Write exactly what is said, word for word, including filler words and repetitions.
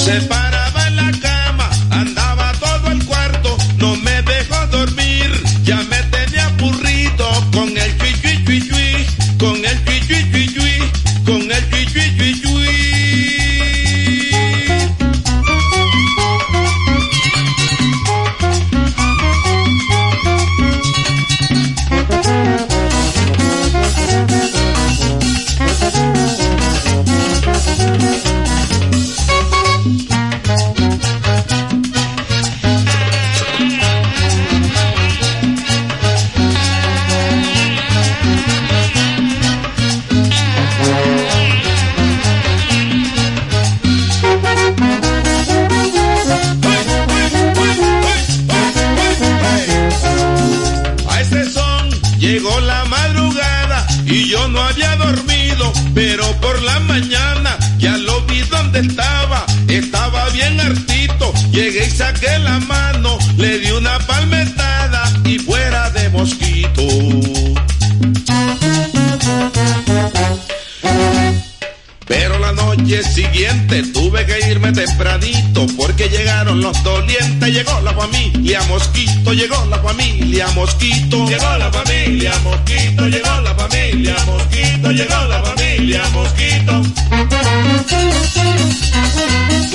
Se paraba en la cama, andaba todo el cuarto, no me dejó dormir, ya me tenía aburrido con el chui chui chui chui, con el chui chui chui chui, con el chui chui chui chui. Llegó la madrugada y yo no había dormido, pero por la mañana ya lo vi donde estaba, estaba bien hartito, llegué y saqué la mano, le di una palmetada y fuera de mosquito. Pero la noche siguiente tuve que irme tempranito porque llegaron los dolientes, llegó la familia Mosquito, llegó la familia Mosquito, llegó la familia Mosquito, llegó la familia Mosquito, llegó la familia Mosquito.